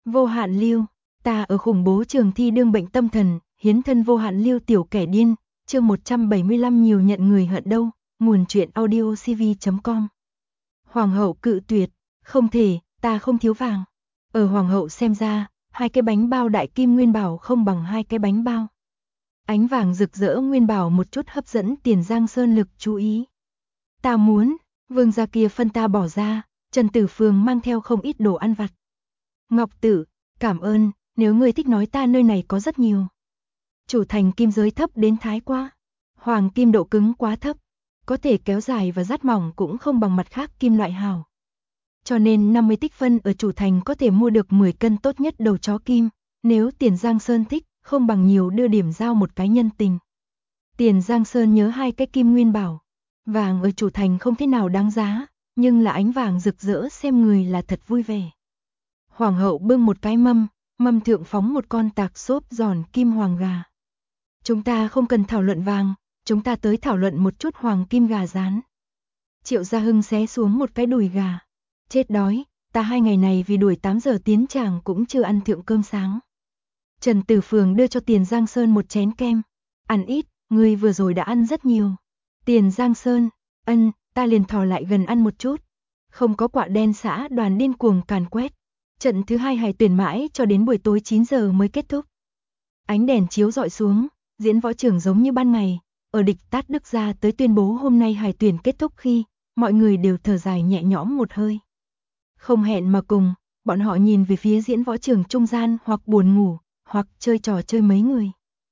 Vô hạn lưu, ta ở khủng bố trường thi đương bệnh tâm thần, hiến thân vô hạn lưu tiểu kẻ điên, chương 175 nhiều nhận người hận đâu, nguồn truyện audio cv.com. Hoàng hậu cự tuyệt, không thể, ta không thiếu vàng. Ở hoàng hậu xem ra, 2 cái bánh bao đại kim nguyên bảo không bằng 2 cái bánh bao. Ánh vàng rực rỡ nguyên bảo một chút hấp dẫn Tiền Giang Sơn lực chú ý. Ta muốn, vương gia kia phân ta bỏ ra, Trần Tử Phường mang theo không ít đồ ăn vặt. Ngọc Tử, cảm ơn, nếu ngươi thích nói ta nơi này có rất nhiều. Chủ thành kim giới thấp đến thái quá. Hoàng kim độ cứng quá thấp, có thể kéo dài và dắt mỏng cũng không bằng mặt khác kim loại hào. Cho nên 50 tích phân ở chủ thành có thể mua được 10 cân tốt nhất đầu chó kim, nếu Tiền Giang Sơn thích, không bằng nhiều đưa điểm giao một cái nhân tình. Tiền Giang Sơn nhớ 2 cái kim nguyên bảo, vàng ở chủ thành không thế nào đáng giá, nhưng là ánh vàng rực rỡ xem người là thật vui vẻ. Hoàng hậu bưng một cái mâm thượng phóng một con tạc xốp giòn kim hoàng gà. Chúng ta không cần thảo luận vàng, chúng ta tới thảo luận một chút hoàng kim gà rán. Triệu Gia Hưng xé xuống một cái đùi gà. Chết đói, ta 2 ngày này vì đuổi 8 giờ tiến tràng cũng chưa ăn thượng cơm sáng. Trần Tử Phường đưa cho Tiền Giang Sơn một chén kem. Ăn ít, ngươi vừa rồi đã ăn rất nhiều. Tiền Giang Sơn, ta liền thò lại gần ăn một chút. Không có quạ đen xã đoàn điên cuồng càn quét. Trận thứ 2 hài tuyển mãi cho đến buổi tối 9 giờ mới kết thúc. Ánh đèn chiếu rọi xuống, diễn võ trường giống như ban ngày, ở địch Tát Đức ra tới tuyên bố hôm nay hài tuyển kết thúc khi, mọi người đều thở dài nhẹ nhõm một hơi. Không hẹn mà cùng, bọn họ nhìn về phía diễn võ trường trung gian hoặc buồn ngủ, hoặc chơi trò chơi mấy người.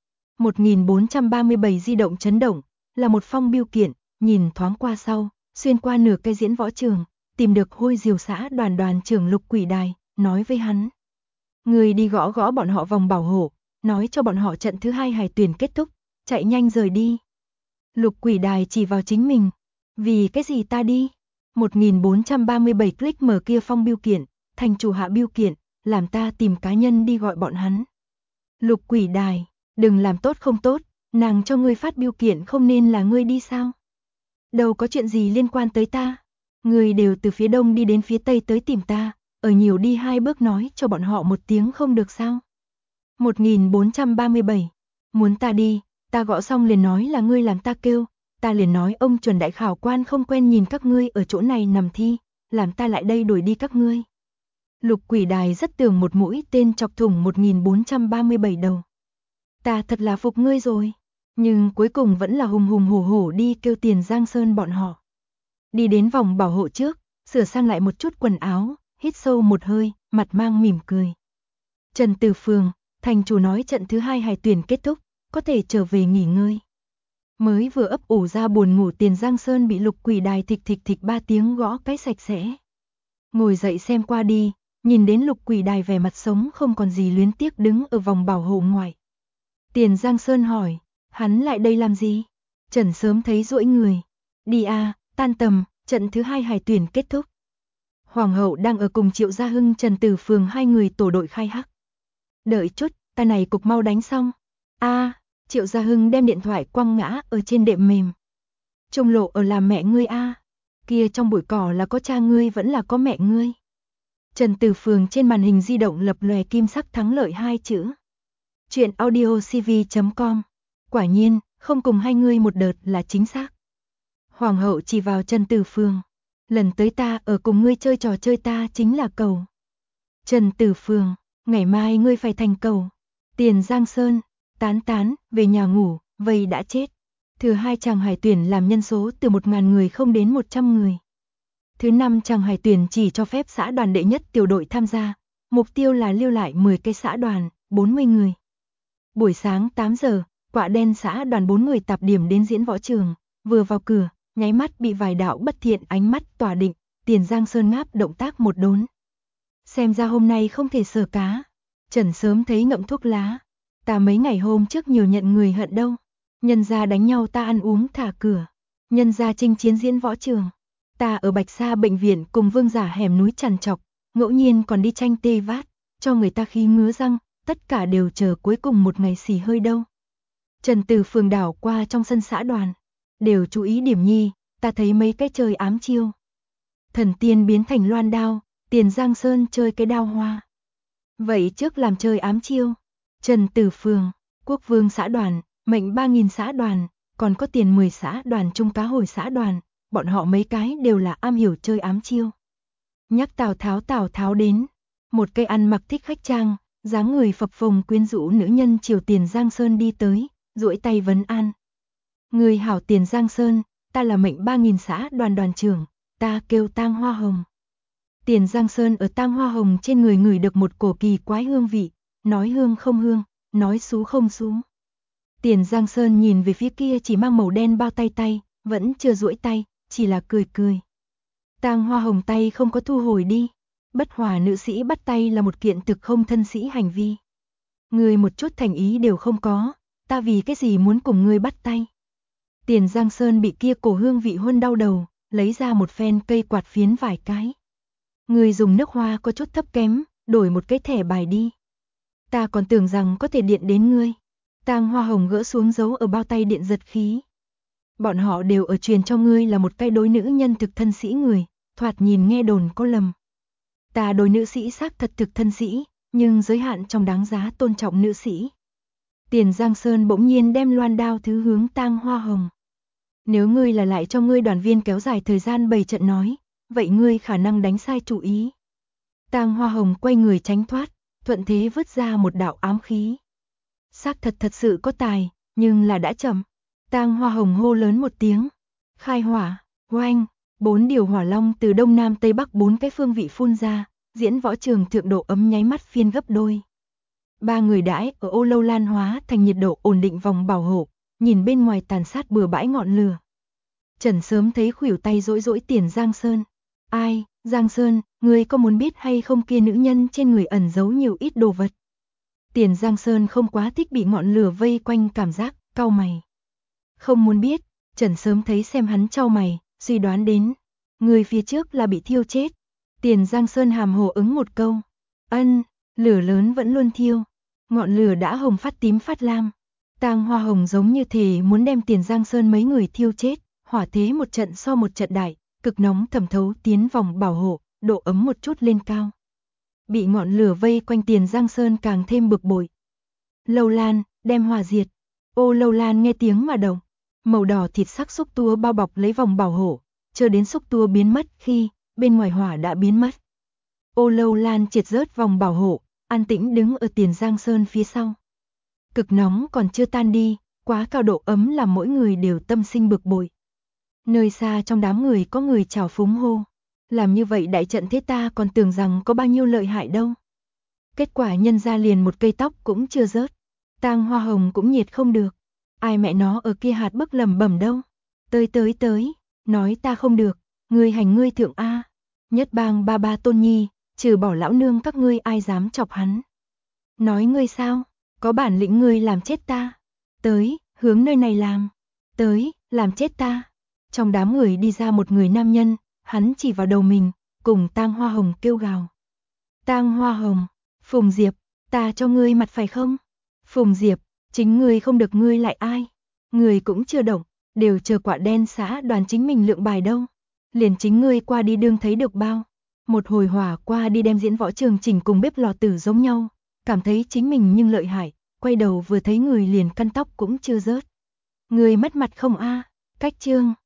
1437 di động chấn động, là một phong bưu kiện, nhìn thoáng qua sau, xuyên qua nửa cây diễn võ trường, tìm được Hôi Diều xã đoàn trưởng Lục Quỷ Đài, nói với hắn. Người đi gõ gõ bọn họ vòng bảo hộ, nói cho bọn họ trận thứ 2 hài tuyển kết thúc, chạy nhanh rời đi. Lục Quỷ Đài chỉ vào chính mình. Vì cái gì ta đi? 1437 click mở kia phong bưu kiện, thành chủ hạ bưu kiện, làm ta tìm cá nhân đi gọi bọn hắn. Lục Quỷ Đài, đừng làm tốt không tốt, nàng cho ngươi phát bưu kiện không nên là ngươi đi sao? Đâu có chuyện gì liên quan tới ta. Ngươi đều từ phía đông đi đến phía tây tới tìm ta, ở nhiều đi 2 bước nói cho bọn họ một tiếng không được sao? 1437, muốn ta đi, ta gõ xong liền nói là ngươi làm ta kêu, ta liền nói ông chuẩn đại khảo quan không quen nhìn các ngươi ở chỗ này nằm thi, làm ta lại đây đuổi đi các ngươi. Lục Quỷ Đài rất tường một mũi tên chọc thủng 1437 đầu. Ta thật là phục ngươi rồi, nhưng cuối cùng vẫn là hùng hùng hổ hổ đi kêu Tiền Giang Sơn bọn họ. Đi đến vòng bảo hộ trước, sửa sang lại một chút quần áo, hít sâu một hơi, mặt mang mỉm cười. Trần Tử Phường, thành chủ nói trận thứ 2 hài tuyển kết thúc, có thể trở về nghỉ ngơi. Mới vừa ấp ủ ra buồn ngủ Tiền Giang Sơn bị Lục Quỷ Đài thịch 3 tiếng gõ cái sạch sẽ. Ngồi dậy xem qua đi, nhìn đến Lục Quỷ Đài vẻ mặt sống không còn gì luyến tiếc đứng ở vòng bảo hộ ngoài. Tiền Giang Sơn hỏi, hắn lại đây làm gì? Trần sớm thấy duỗi người. Đi à, tan tầm, trận thứ 2 hài tuyển kết thúc. Hoàng hậu đang ở cùng Triệu Gia Hưng Trần Tử Phường 2 người tổ đội khai hắc. Đợi chút, ta này cục mau đánh xong. Triệu Gia Hưng đem điện thoại quăng ngã ở trên đệm mềm. Trung lộ ở là mẹ ngươi kia trong bụi cỏ là có cha ngươi vẫn là có mẹ ngươi. Trần Tử Phường trên màn hình di động lập lòe kim sắc thắng lợi 2 chữ. Chuyện audio cv.com. Quả nhiên, không cùng 2 ngươi một đợt là chính xác. Hoàng hậu chỉ vào Trần Tử Phường. Lần tới ta ở cùng ngươi chơi trò chơi ta chính là cầu. Trần Tử Phường, ngày mai ngươi phải thành cầu. Tiền Giang Sơn, tán, về nhà ngủ, vây đã chết. Thứ 2 chàng hải tuyển làm nhân số từ 1.000 người không đến 100 người. Thứ 5 chàng hải tuyển chỉ cho phép xã đoàn đệ nhất tiểu đội tham gia, mục tiêu là lưu lại 10 cái xã đoàn, 40 người. Buổi sáng 8 giờ, quạ đen xã đoàn 4 người tạp điểm đến diễn võ trường, vừa vào cửa, nháy mắt bị vài đạo bất thiện ánh mắt tỏa định, Tiền Giang Sơn ngáp động tác một đốn. Xem ra hôm nay không thể sờ cá. Trần sớm thấy ngậm thuốc lá. Ta mấy ngày hôm trước nhiều nhận người hận đâu. Nhân gia đánh nhau ta ăn uống thả cửa. Nhân gia chinh chiến diễn võ trường. Ta ở Bạch Sa bệnh viện cùng vương giả hẻm núi trằn trọc, ngẫu nhiên còn đi tranh tê vát, cho người ta khí ngứa răng, tất cả đều chờ cuối cùng một ngày xì hơi đâu. Trần Tử Phường đảo qua trong sân xã đoàn, đều chú ý điểm nhi, ta thấy mấy cái chơi ám chiêu. Thần tiên biến thành loan đao, Tiền Giang Sơn chơi cái đao hoa. Vậy trước làm chơi ám chiêu. Trần Tử Phường, Quốc Vương xã đoàn, mệnh 3.000 xã đoàn, còn có tiền 10 xã đoàn Trung Cá Hồi xã đoàn, bọn họ mấy cái đều là am hiểu chơi ám chiêu. Nhắc Tào Tháo đến, một cây ăn mặc thích khách trang, dáng người phập phồng quyến rũ nữ nhân Triều Tiền Giang Sơn đi tới, duỗi tay vấn an. Người hảo Tiền Giang Sơn, ta là mệnh 3.000 xã đoàn đoàn trưởng, ta kêu Tang Hoa Hồng. Tiền Giang Sơn ở Tang Hoa Hồng trên người ngửi được một cổ kỳ quái hương vị, nói hương không hương, nói xú không xú. Tiền Giang Sơn nhìn về phía kia chỉ mang màu đen bao tay, vẫn chưa duỗi tay, chỉ là cười cười. Tang Hoa Hồng tay không có thu hồi đi. Bất hòa nữ sĩ bắt tay là một kiện thực không thân sĩ hành vi. Ngươi một chút thành ý đều không có, ta vì cái gì muốn cùng ngươi bắt tay. Tiền Giang Sơn bị kia cổ hương vị hôn đau đầu, lấy ra một phen cây quạt phiến vài cái. Ngươi dùng nước hoa có chút thấp kém, đổi một cái thẻ bài đi. Ta còn tưởng rằng có thể điện đến ngươi. Tang Hoa Hồng gỡ xuống dấu ở bao tay điện giật khí. Bọn họ đều ở truyền cho ngươi là một cái đối nữ nhân thực thân sĩ người, thoạt nhìn nghe đồn có lầm. Ta đối nữ sĩ xác thật thực thân sĩ, nhưng giới hạn trong đáng giá tôn trọng nữ sĩ. Tiền Giang Sơn bỗng nhiên đem loan đao thứ hướng Tang Hoa Hồng. Nếu ngươi là lại cho ngươi đoàn viên kéo dài thời gian bày trận nói, vậy ngươi khả năng đánh sai chủ ý. Tang Hoa Hồng quay người tránh thoát, thuận thế vứt ra một đạo ám khí. Xác thật sự có tài, nhưng là đã chậm. Tang Hoa Hồng hô lớn một tiếng. Khai hỏa, oanh, 4 điều hỏa long từ đông nam tây bắc 4 cái phương vị phun ra, diễn võ trường thượng độ ấm nháy mắt phiên gấp đôi. Ba người đãi ở Ô Lâu Lan hóa thành nhiệt độ ổn định vòng bảo hộ, nhìn bên ngoài tàn sát bừa bãi ngọn lửa. Trần sớm thấy khuỷu tay rỗi Tiền Giang Sơn. Ai, Giang Sơn, ngươi có muốn biết hay không kia nữ nhân trên người ẩn giấu nhiều ít đồ vật. Tiền Giang Sơn không quá thích bị ngọn lửa vây quanh cảm giác, cau mày. Không muốn biết, Trần sớm thấy xem hắn cau mày, suy đoán đến. Người phía trước là bị thiêu chết. Tiền Giang Sơn hàm hồ ứng một câu. Ân, lửa lớn vẫn luôn thiêu. Ngọn lửa đã hồng phát tím phát lam. Tang Hoa Hồng giống như thể muốn đem Tiền Giang Sơn mấy người thiêu chết. Hỏa thế một trận so một trận đại, cực nóng thẩm thấu tiến vòng bảo hộ, độ ấm một chút lên cao. Bị ngọn lửa vây quanh Tiền Giang Sơn càng thêm bực bội. Lâu Lan, đem hỏa diệt. Ô Lâu Lan nghe tiếng mà động. Màu đỏ thịt sắc xúc tua bao bọc lấy vòng bảo hộ, chờ đến xúc tua biến mất khi bên ngoài hỏa đã biến mất. Ô Lâu Lan triệt rớt vòng bảo hộ, an tĩnh đứng ở Tiền Giang Sơn phía sau. Cực nóng còn chưa tan đi, quá cao độ ấm làm mỗi người đều tâm sinh bực bội. Nơi xa trong đám người có người chào phúng hô. Làm như vậy đại trận thế ta còn tưởng rằng có bao nhiêu lợi hại đâu. Kết quả nhân ra liền một cây tóc cũng chưa rớt. Tang Hoa Hồng cũng nhiệt không được. Ai mẹ nó ở kia hạt bức lầm bẩm đâu. Tới, nói ta không được, ngươi hành ngươi thượng A. Nhất bang ba tôn nhi, trừ bỏ lão nương các ngươi ai dám chọc hắn. Nói ngươi sao, có bản lĩnh ngươi làm chết ta. Tới, hướng nơi này làm. Tới, làm chết ta. Trong đám người đi ra một người nam nhân, hắn chỉ vào đầu mình, cùng Tang Hoa Hồng kêu gào. Tang Hoa Hồng, Phùng Diệp, ta cho ngươi mặt phải không? Phùng Diệp, chính ngươi không được ngươi lại ai? Ngươi cũng chưa động, đều chờ quả đen xã đoàn chính mình lượng bài đâu. Liền chính ngươi qua đi đương thấy được bao. Một hồi hỏa qua đi đem diễn võ trường chỉnh cùng bếp lò tử giống nhau, cảm thấy chính mình nhưng lợi hại, quay đầu vừa thấy người liền căn tóc cũng chưa rớt. Ngươi mất mặt không a? Cách chương